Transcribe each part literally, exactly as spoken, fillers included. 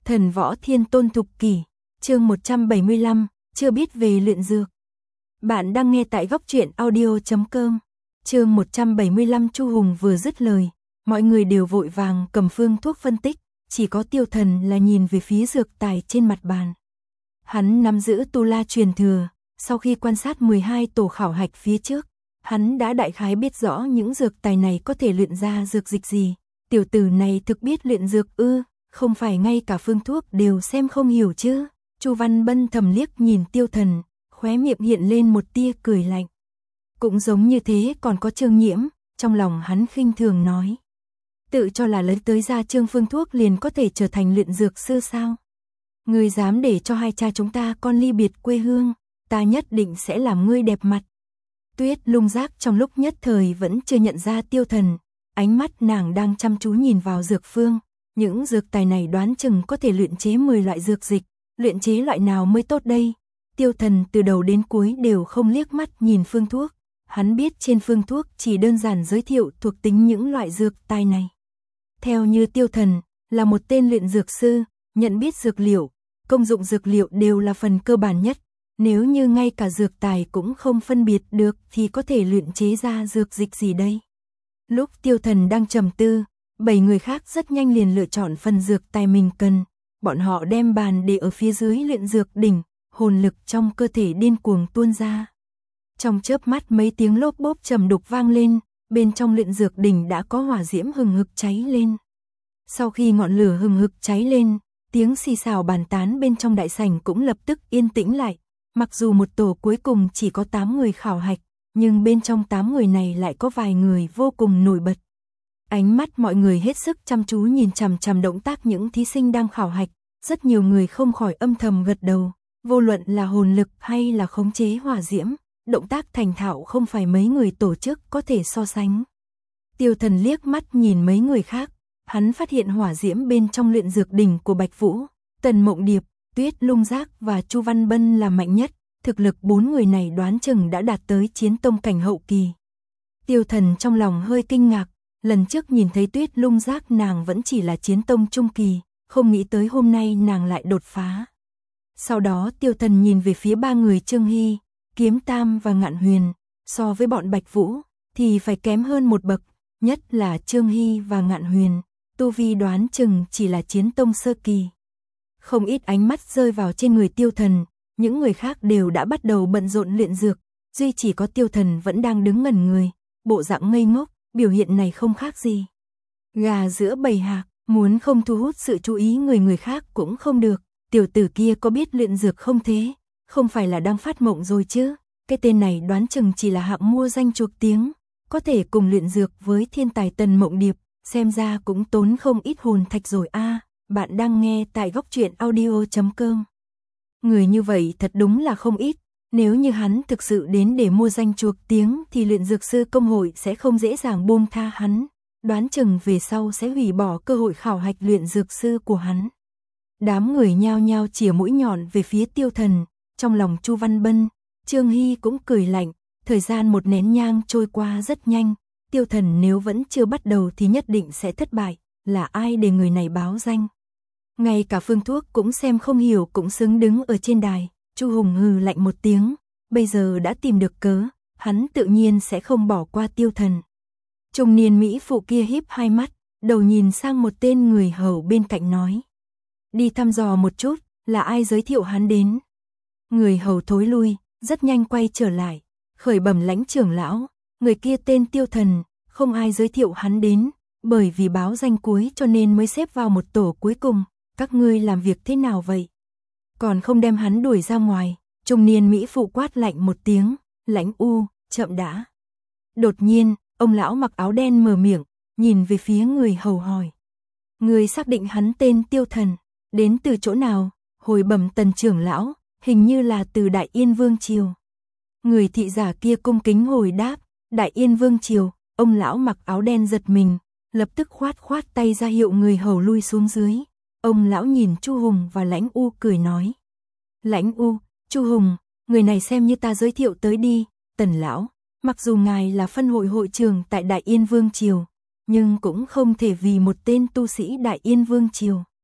Thần võ thiên tôn thục kỷ, chương một trăm bảy mươi lăm, chưa biết về luyện dược. Bạn đang nghe tại góc truyện audio chấm com. Chương một trăm bảy mươi lăm. Chu Hùng vừa dứt lời, mọi người đều vội vàng cầm phương thuốc phân tích, chỉ có Tiêu Thần là nhìn về phía dược tài trên mặt bàn. Hắn nắm giữ tu la truyền thừa, sau khi quan sát mười hai tổ khảo hạch phía trước, hắn đã đại khái biết rõ những dược tài này có thể luyện ra dược dịch gì. Tiểu tử này thực biết luyện dược ư? Không phải ngay cả phương thuốc đều xem không hiểu chứ? Chu Văn Bân thầm liếc nhìn Tiêu Thần, khóe miệng hiện lên một tia cười lạnh. Cũng giống như thế còn có Trương Nhiễm, trong lòng hắn khinh thường nói. Tự cho là lấy tới ra trương phương thuốc liền có thể trở thành luyện dược sư sao? Ngươi dám để cho hai cha chúng ta con ly biệt quê hương, ta nhất định sẽ làm ngươi đẹp mặt. Tuyết Lung Giác trong lúc nhất thời vẫn chưa nhận ra Tiêu Thần, ánh mắt nàng đang chăm chú nhìn vào dược phương. Những dược tài này đoán chừng có thể luyện chế mười loại dược dịch, luyện chế loại nào mới tốt đây? Tiêu Thần từ đầu đến cuối đều không liếc mắt nhìn phương thuốc, hắn biết trên phương thuốc chỉ đơn giản giới thiệu thuộc tính những loại dược tài này. Theo như Tiêu Thần, là một tên luyện dược sư, nhận biết dược liệu, công dụng dược liệu đều là phần cơ bản nhất, nếu như ngay cả dược tài cũng không phân biệt được thì có thể luyện chế ra dược dịch gì đây? Lúc Tiêu Thần đang trầm tư, bảy người khác rất nhanh liền lựa chọn phần dược tài mình cần, bọn họ đem bàn để ở phía dưới luyện dược đỉnh, hồn lực trong cơ thể điên cuồng tuôn ra. Trong chớp mắt mấy tiếng lốp bốp trầm đục vang lên, bên trong luyện dược đỉnh đã có hỏa diễm hừng hực cháy lên. Sau khi ngọn lửa hừng hực cháy lên, tiếng xì xào bàn tán bên trong đại sảnh cũng lập tức yên tĩnh lại. Mặc dù một tổ cuối cùng chỉ có tám người khảo hạch, nhưng bên trong tám người này lại có vài người vô cùng nổi bật. Ánh mắt mọi người hết sức chăm chú nhìn chằm chằm động tác những thí sinh đang khảo hạch, rất nhiều người không khỏi âm thầm gật đầu, vô luận là hồn lực hay là khống chế hỏa diễm, động tác thành thạo không phải mấy người tổ chức có thể so sánh. Tiêu Thần liếc mắt nhìn mấy người khác, hắn phát hiện hỏa diễm bên trong luyện dược đỉnh của Bạch Vũ, Tần Mộng Điệp, Tuyết Lung Giác và Chu Văn Bân là mạnh nhất, thực lực bốn người này đoán chừng đã đạt tới chiến tông cảnh hậu kỳ. Tiêu Thần trong lòng hơi kinh ngạc, lần trước nhìn thấy Tuyết Lung Giác nàng vẫn chỉ là chiến tông trung kỳ, không nghĩ tới hôm nay nàng lại đột phá. Sau đó Tiêu Thần nhìn về phía ba người Trương Hy, Kiếm Tam và Ngạn Huyền, so với bọn Bạch Vũ thì phải kém hơn một bậc, nhất là Trương Hy và Ngạn Huyền, tu vi đoán chừng chỉ là chiến tông sơ kỳ. Không ít ánh mắt rơi vào trên người Tiêu Thần, những người khác đều đã bắt đầu bận rộn luyện dược, duy chỉ có Tiêu Thần vẫn đang đứng ngẩn người, bộ dạng ngây ngốc, biểu hiện này không khác gì gà giữa bầy hạc, muốn không thu hút sự chú ý người người khác cũng không được. Tiểu tử kia có biết luyện dược không thế? Không phải là đang phát mộng rồi chứ? Cái tên này đoán chừng chỉ là hạng mua danh chuộc tiếng, có thể cùng luyện dược với thiên tài Tần Mộng Điệp, xem ra cũng tốn không ít hồn thạch rồi a. À, bạn đang nghe tại góc truyện audio chấm com. Người như vậy thật đúng là không ít, nếu như hắn thực sự đến để mua danh chuộc tiếng thì luyện dược sư công hội sẽ không dễ dàng buông tha hắn, đoán chừng về sau sẽ hủy bỏ cơ hội khảo hạch luyện dược sư của hắn. Đám người nhao nhao chìa mũi nhọn về phía Tiêu Thần, trong lòng Chu Văn Bân, Trương Hy cũng cười lạnh, thời gian một nén nhang trôi qua rất nhanh, Tiêu Thần nếu vẫn chưa bắt đầu thì nhất định sẽ thất bại, là ai để người này báo danh. Ngay cả phương thuốc cũng xem không hiểu cũng xứng đứng ở trên đài, Chu Hùng hừ lạnh một tiếng, bây giờ đã tìm được cớ, hắn tự nhiên sẽ không bỏ qua Tiêu Thần. Trung niên mỹ phụ kia híp hai mắt, đầu nhìn sang một tên người hầu bên cạnh nói. Đi thăm dò một chút, là ai giới thiệu hắn đến? Người hầu thối lui, rất nhanh quay trở lại, khởi bẩm lãnh trưởng lão, người kia tên Tiêu Thần, không ai giới thiệu hắn đến, bởi vì báo danh cuối cho nên mới xếp vào một tổ cuối cùng, các ngươi làm việc thế nào vậy? Còn không đem hắn đuổi ra ngoài, trung niên mỹ phụ quát lạnh một tiếng, lãnh u, chậm đã. Đột nhiên, ông lão mặc áo đen mở miệng, nhìn về phía người hầu hỏi. Người xác định hắn tên Tiêu Thần, đến từ chỗ nào? Hồi bẩm Tần trưởng lão, hình như là từ Đại Yên Vương Triều. Người thị giả kia cung kính hồi đáp, Đại Yên Vương Triều. Ông lão mặc áo đen giật mình, lập tức khoát khoát tay ra hiệu người hầu lui xuống dưới. Ông lão nhìn Chu Hùng và Lãnh U cười nói. Lãnh U, Chu Hùng, người này xem như ta giới thiệu tới đi. Tần lão, mặc dù ngài là phân hội hội trưởng tại Đại Yên Vương Triều, nhưng cũng không thể vì một tên tu sĩ Đại Yên Vương Triều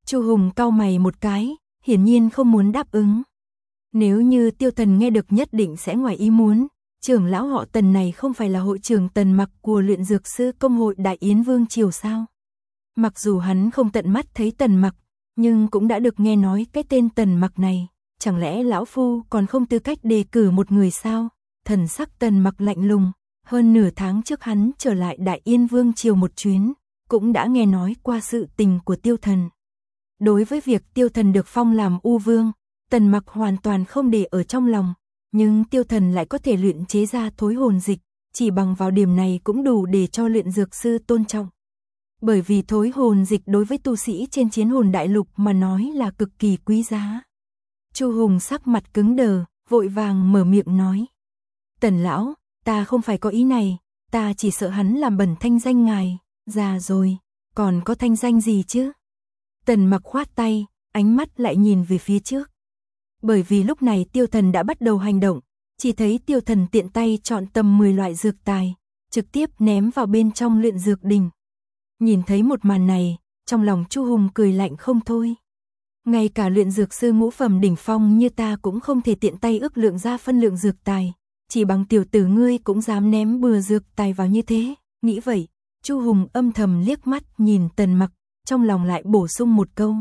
Chu Hùng cau mày một cái, hiển nhiên không muốn đáp ứng. Nếu như Tiêu Thần nghe được nhất định sẽ ngoài ý muốn, trưởng lão họ Tần này không phải là hội trưởng Tần Mặc của luyện dược sư công hội Đại Yến Vương Triều sao? Mặc dù hắn không tận mắt thấy Tần Mặc, nhưng cũng đã được nghe nói cái tên Tần Mặc này, chẳng lẽ lão phu còn không tư cách đề cử một người sao? Thần sắc Tần Mặc lạnh lùng, hơn nửa tháng trước hắn trở lại Đại Yên Vương Triều một chuyến, cũng đã nghe nói qua sự tình của Tiêu Thần. Đối với việc Tiêu Thần được phong làm U Vương, Tần Mặc hoàn toàn không để ở trong lòng, nhưng Tiêu Thần lại có thể luyện chế ra thối hồn dịch, chỉ bằng vào điểm này cũng đủ để cho luyện dược sư tôn trọng. Bởi vì thối hồn dịch đối với tu sĩ trên chiến hồn đại lục mà nói là cực kỳ quý giá. Chu Hùng sắc mặt cứng đờ, vội vàng mở miệng nói. Tần lão, ta không phải có ý này, ta chỉ sợ hắn làm bẩn thanh danh ngài, già rồi, còn có thanh danh gì chứ? Tần Mặc khoát tay, ánh mắt lại nhìn về phía trước. Bởi vì lúc này Tiêu Thần đã bắt đầu hành động, chỉ thấy Tiêu Thần tiện tay chọn tầm mười loại dược tài, trực tiếp ném vào bên trong luyện dược đình. Nhìn thấy một màn này, trong lòng Chu Hùng cười lạnh không thôi. Ngay cả luyện dược sư ngũ phẩm đỉnh phong như ta cũng không thể tiện tay ước lượng ra phân lượng dược tài, chỉ bằng tiểu tử ngươi cũng dám ném bừa dược tài vào như thế. Nghĩ vậy, Chu Hùng âm thầm liếc mắt nhìn Tần Mặc, trong lòng lại bổ sung một câu.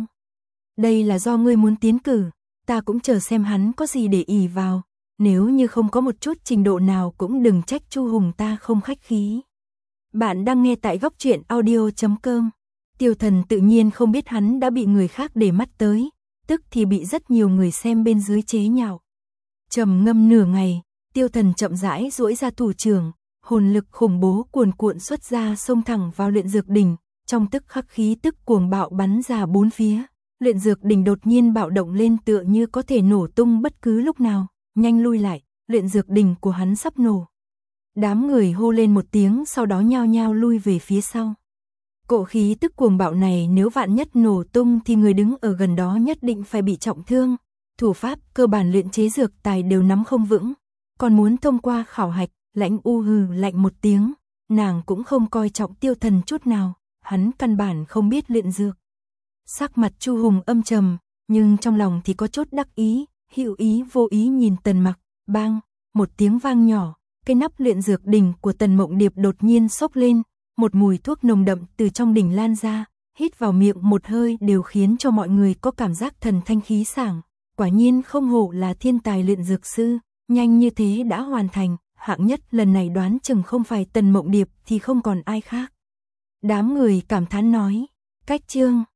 Đây là do ngươi muốn tiến cử, ta cũng chờ xem hắn có gì để ỷ vào, nếu như không có một chút trình độ nào cũng đừng trách Chu Hùng ta không khách khí. Bạn đang nghe tại góc truyện audio chấm com. Tiêu Thần tự nhiên không biết hắn đã bị người khác để mắt tới, tức thì bị rất nhiều người xem bên dưới chế nhạo. Trầm ngâm nửa ngày, Tiêu Thần chậm rãi duỗi ra thủ trưởng, hồn lực khủng bố cuồn cuộn xuất ra xông thẳng vào luyện dược đỉnh, trong tức khắc khí tức cuồng bạo bắn ra bốn phía. Luyện dược đỉnh đột nhiên bạo động lên tựa như có thể nổ tung bất cứ lúc nào, nhanh lui lại, luyện dược đỉnh của hắn sắp nổ. Đám người hô lên một tiếng sau đó nhao nhao lui về phía sau. Cỗ khí tức cuồng bạo này nếu vạn nhất nổ tung thì người đứng ở gần đó nhất định phải bị trọng thương. Thủ pháp cơ bản luyện chế dược tài đều nắm không vững, còn muốn thông qua khảo hạch. Lãnh U hừ lạnh một tiếng, nàng cũng không coi trọng Tiêu Thần chút nào, hắn căn bản không biết luyện dược. Sắc mặt Chu Hùng âm trầm, nhưng trong lòng thì có chút đắc ý, hữu ý vô ý nhìn Tần Mặc, bang, một tiếng vang nhỏ, cái nắp luyện dược đỉnh của Tần Mộng Điệp đột nhiên xốc lên, một mùi thuốc nồng đậm từ trong đỉnh lan ra, hít vào miệng một hơi đều khiến cho mọi người có cảm giác thần thanh khí sảng, quả nhiên không hổ là thiên tài luyện dược sư, nhanh như thế đã hoàn thành. Hạng nhất lần này đoán chừng không phải Tần Mộng Điệp thì không còn ai khác. Đám người cảm thán nói, cách chương